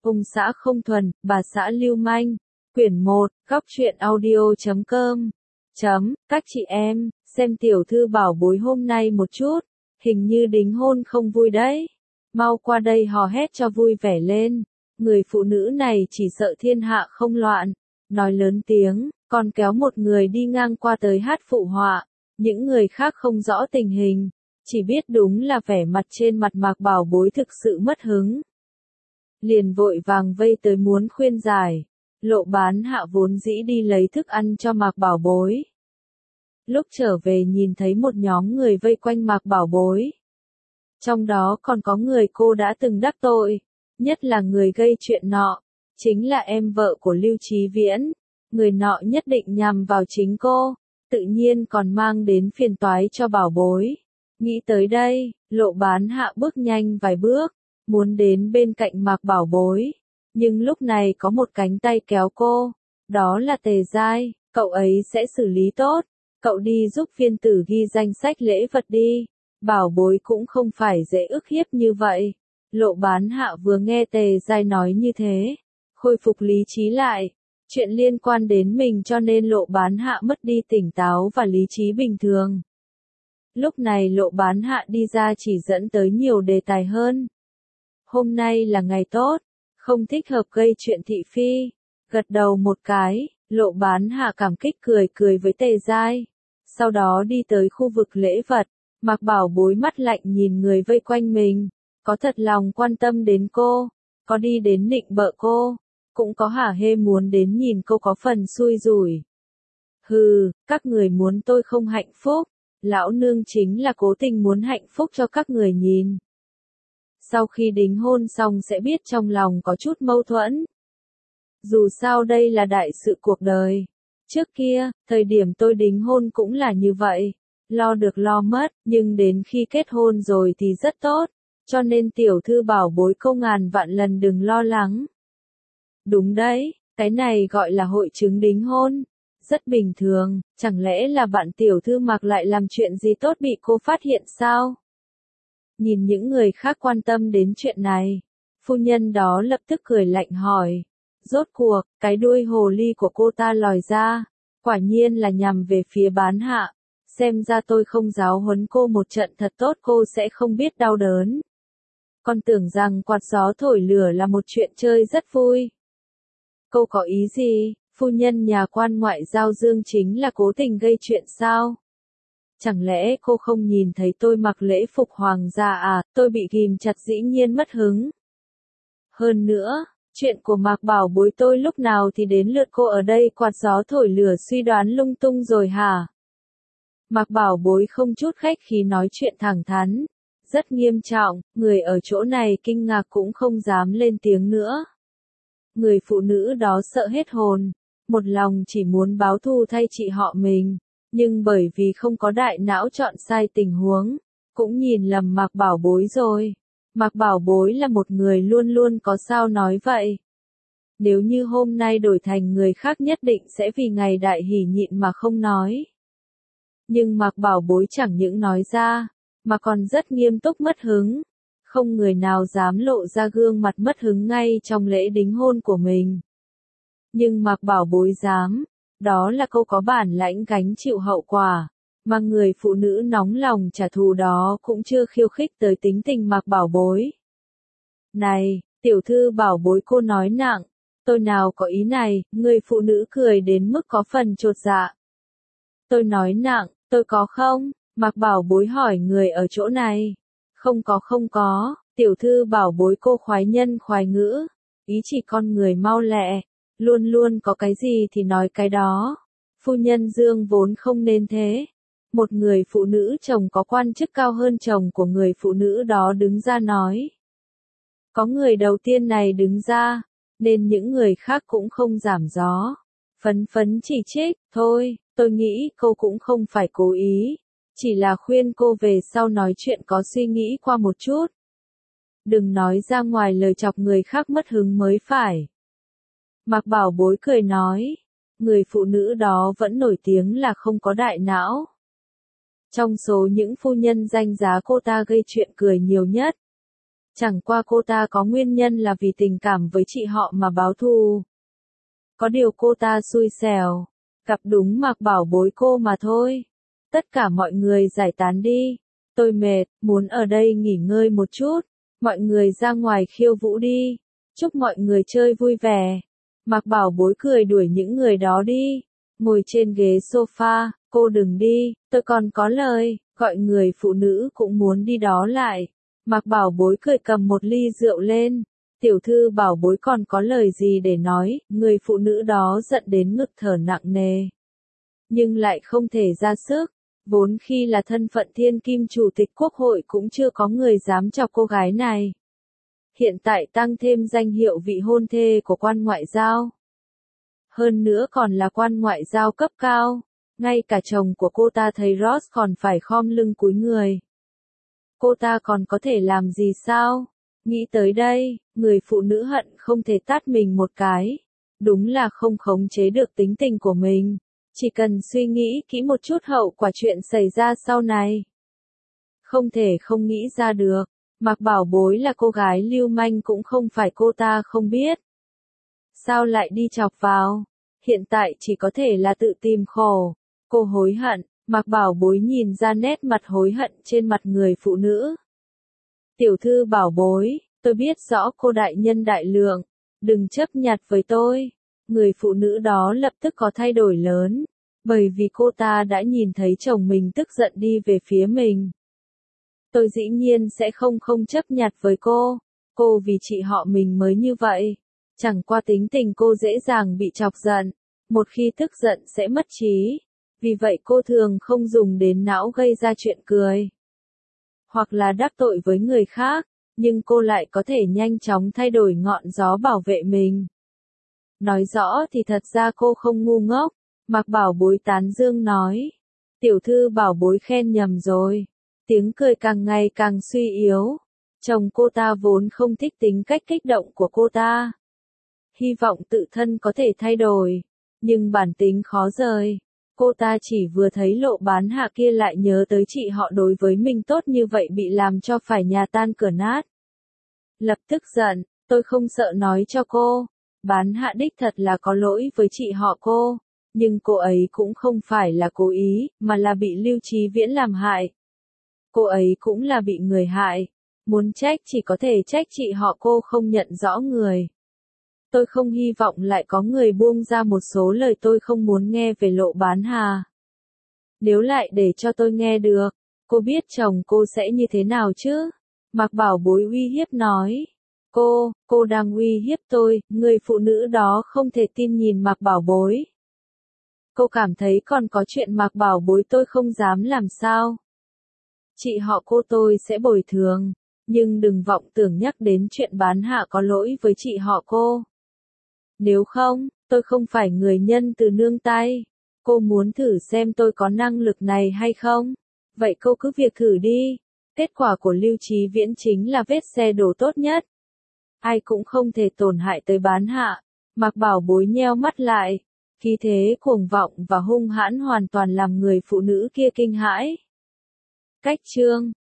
Ông xã không thuần, bà xã lưu manh. Quyển 1, góc truyện audio.com. Các chị em, xem tiểu thư bảo bối hôm nay một chút. Hình như đính hôn không vui đấy. Mau qua đây hò hét cho vui vẻ lên. Người phụ nữ này chỉ sợ thiên hạ không loạn. Nói lớn tiếng, còn kéo một người đi ngang qua tới hát phụ họa. Những người khác không rõ tình hình. Chỉ biết đúng là vẻ mặt trên mặt Mạc Bảo Bối thực sự mất hứng. Liền vội vàng vây tới muốn khuyên giải. Lộ Bán Hạ vốn dĩ đi lấy thức ăn cho Mạc Bảo Bối. Lúc trở về nhìn thấy một nhóm người vây quanh Mạc Bảo Bối. Trong đó còn có người cô đã từng đắc tội, nhất là người gây chuyện nọ, chính là em vợ của Lưu Chí Viễn. Người nọ nhất định nhằm vào chính cô, tự nhiên còn mang đến phiền toái cho Bảo Bối. Nghĩ tới đây, Lộ Bán Hạ bước nhanh vài bước, muốn đến bên cạnh Mạc Bảo Bối. Nhưng lúc này có một cánh tay kéo cô, đó là Tề Giai, cậu ấy sẽ xử lý tốt, cậu đi giúp viên tử ghi danh sách lễ vật đi. Bảo Bối cũng không phải dễ ức hiếp như vậy. Lộ Bán Hạ vừa nghe Tề Giai nói như thế, khôi phục lý trí lại. Chuyện liên quan đến mình cho nên Lộ Bán Hạ mất đi tỉnh táo và lý trí bình thường. Lúc này Lộ Bán Hạ đi ra chỉ dẫn tới nhiều đề tài hơn. Hôm nay là ngày tốt, không thích hợp gây chuyện thị phi. Gật đầu một cái, Lộ Bán Hạ cảm kích cười cười với Tề Giai. Sau đó đi tới khu vực lễ vật, Mạc Bảo Bối mắt lạnh nhìn người vây quanh mình. Có thật lòng quan tâm đến cô, có đi đến nịnh bợ cô, cũng có hả hê muốn đến nhìn cô có phần xui rủi. Hừ, các người muốn tôi không hạnh phúc, lão nương chính là cố tình muốn hạnh phúc cho các người nhìn. Sau khi đính hôn xong sẽ biết trong lòng có chút mâu thuẫn. Dù sao đây là đại sự cuộc đời. Trước kia, thời điểm tôi đính hôn cũng là như vậy. Lo được lo mất, nhưng đến khi kết hôn rồi thì rất tốt. Cho nên tiểu thư bảo bối câu ngàn vạn lần đừng lo lắng. Đúng đấy, cái này gọi là hội chứng đính hôn. Rất bình thường, chẳng lẽ là bạn tiểu thư Mạc lại làm chuyện gì tốt bị cô phát hiện sao? Nhìn những người khác quan tâm đến chuyện này, phu nhân đó lập tức cười lạnh hỏi. Rốt cuộc, cái đuôi hồ ly của cô ta lòi ra, quả nhiên là nhằm về phía Bán Hạ. Xem ra tôi không giáo huấn cô một trận thật tốt cô sẽ không biết đau đớn. Con tưởng rằng quạt gió thổi lửa là một chuyện chơi rất vui. Cô có ý gì? Phu nhân nhà quan ngoại giao Dương chính là cố tình gây chuyện sao? Chẳng lẽ cô không nhìn thấy tôi mặc lễ phục hoàng gia à, tôi bị ghim chặt dĩ nhiên mất hứng. Hơn nữa, chuyện của Mạc Bảo Bối tôi lúc nào thì đến lượt cô ở đây quạt gió thổi lửa suy đoán lung tung rồi hả? Mạc Bảo Bối không chút khách khí nói chuyện thẳng thắn, rất nghiêm trọng, người ở chỗ này kinh ngạc cũng không dám lên tiếng nữa. Người phụ nữ đó sợ hết hồn, một lòng chỉ muốn báo thù thay chị họ mình, nhưng bởi vì không có đại não chọn sai tình huống, cũng nhìn lầm Mạc Bảo Bối rồi. Mạc Bảo Bối là một người luôn luôn có sao nói vậy. Nếu như hôm nay đổi thành người khác nhất định sẽ vì ngày đại hỷ nhịn mà không nói. Nhưng Mạc Bảo Bối chẳng những nói ra, mà còn rất nghiêm túc mất hứng. Không người nào dám lộ ra gương mặt mất hứng ngay trong lễ đính hôn của mình. Nhưng Mạc Bảo Bối dám, đó là câu có bản lãnh gánh chịu hậu quả, mà người phụ nữ nóng lòng trả thù đó cũng chưa khiêu khích tới tính tình Mạc Bảo Bối. Này, tiểu thư Bảo Bối cô nói nặng, tôi nào có ý này, người phụ nữ cười đến mức có phần chột dạ. Tôi nói nặng, tôi có không? Mạc Bảo Bối hỏi người ở chỗ này. Không có, tiểu thư Bảo Bối cô khoái nhân khoái ngữ, ý chỉ con người mau lẹ, luôn luôn có cái gì thì nói cái đó. Phu nhân Dương vốn không nên thế. Một người phụ nữ chồng có quan chức cao hơn chồng của người phụ nữ đó đứng ra nói. Có người đầu tiên này đứng ra, nên những người khác cũng không giảm gió. Phấn phấn chỉ trích, thôi, tôi nghĩ cô cũng không phải cố ý. Chỉ là khuyên cô về sau nói chuyện có suy nghĩ qua một chút. Đừng nói ra ngoài lời chọc người khác mất hứng mới phải. Mạc Bảo Bối cười nói. Người phụ nữ đó vẫn nổi tiếng là không có đại não. Trong số những phu nhân danh giá cô ta gây chuyện cười nhiều nhất. Chẳng qua cô ta có nguyên nhân là vì tình cảm với chị họ mà báo thù. Có điều cô ta xui xẻo, gặp đúng Mạc Bảo Bối cô mà thôi. Tất cả mọi người giải tán đi. Tôi mệt, muốn ở đây nghỉ ngơi một chút. Mọi người ra ngoài khiêu vũ đi. Chúc mọi người chơi vui vẻ. Mạc Bảo Bối cười đuổi những người đó đi. Ngồi trên ghế sofa, cô đừng đi, tôi còn có lời, gọi người phụ nữ cũng muốn đi đó lại. Mạc Bảo Bối cười cầm một ly rượu lên. Tiểu thư Bảo Bối còn có lời gì để nói, người phụ nữ đó giận đến ngực thở nặng nề. Nhưng lại không thể ra sức, vốn khi là thân phận thiên kim chủ tịch quốc hội cũng chưa có người dám chọc cô gái này. Hiện tại tăng thêm danh hiệu vị hôn thê của quan ngoại giao. Hơn nữa còn là quan ngoại giao cấp cao, ngay cả chồng của cô ta thấy Ross còn phải khom lưng cúi người. Cô ta còn có thể làm gì sao? Nghĩ tới đây, người phụ nữ hận không thể tát mình một cái. Đúng là không khống chế được tính tình của mình. Chỉ cần suy nghĩ kỹ một chút hậu quả chuyện xảy ra sau này. Không thể không nghĩ ra được. Mạc Bảo Bối là cô gái lưu manh cũng không phải cô ta không biết. Sao lại đi chọc vào? Hiện tại chỉ có thể là tự tìm khổ. Cô hối hận, Mạc Bảo Bối nhìn ra nét mặt hối hận trên mặt người phụ nữ. Tiểu thư Bảo Bối, tôi biết rõ cô đại nhân đại lượng, đừng chấp nhặt với tôi. Người phụ nữ đó lập tức có thay đổi lớn, bởi vì cô ta đã nhìn thấy chồng mình tức giận đi về phía mình. Tôi dĩ nhiên sẽ không chấp nhặt với cô vì chị họ mình mới như vậy. Chẳng qua tính tình cô dễ dàng bị chọc giận, một khi tức giận sẽ mất trí. Vì vậy cô thường không dùng đến não gây ra chuyện cười. Hoặc là đắc tội với người khác, nhưng cô lại có thể nhanh chóng thay đổi ngọn gió bảo vệ mình. Nói rõ thì thật ra cô không ngu ngốc, Mạc Bảo Bối tán dương nói. Tiểu thư Bảo Bối khen nhầm rồi. Tiếng cười càng ngày càng suy yếu. Chồng cô ta vốn không thích tính cách kích động của cô ta. Hy vọng tự thân có thể thay đổi, nhưng bản tính khó rời. Cô ta chỉ vừa thấy Lộ Bán Hạ kia lại nhớ tới chị họ đối với mình tốt như vậy bị làm cho phải nhà tan cửa nát. Lập tức giận, tôi không sợ nói cho cô. Bán Hạ đích thật là có lỗi với chị họ cô, nhưng cô ấy cũng không phải là cố ý, mà là bị Lưu Chí Viễn làm hại. Cô ấy cũng là bị người hại, muốn trách chỉ có thể trách chị họ cô không nhận rõ người. Tôi không hy vọng lại có người buông ra một số lời tôi không muốn nghe về Lộ Bán Hà. Nếu lại để cho tôi nghe được, cô biết chồng cô sẽ như thế nào chứ? Mạc Bảo Bối uy hiếp nói. Cô đang uy hiếp tôi, người phụ nữ đó không thể tin nhìn Mạc Bảo Bối. Cô cảm thấy còn có chuyện Mạc Bảo Bối tôi không dám làm sao? Chị họ cô tôi sẽ bồi thường, nhưng đừng vọng tưởng nhắc đến chuyện Bán Hạ có lỗi với chị họ cô. Nếu không, tôi không phải người nhân từ nương tay. Cô muốn thử xem tôi có năng lực này hay không? Vậy cô cứ việc thử đi. Kết quả của Lưu Chí Viễn chính là vết xe đổ tốt nhất. Ai cũng không thể tổn hại tới Bán Hạ. Mạc Bảo Bối nheo mắt lại. Khí thế cuồng vọng và hung hãn hoàn toàn làm người phụ nữ kia kinh hãi. Cách chương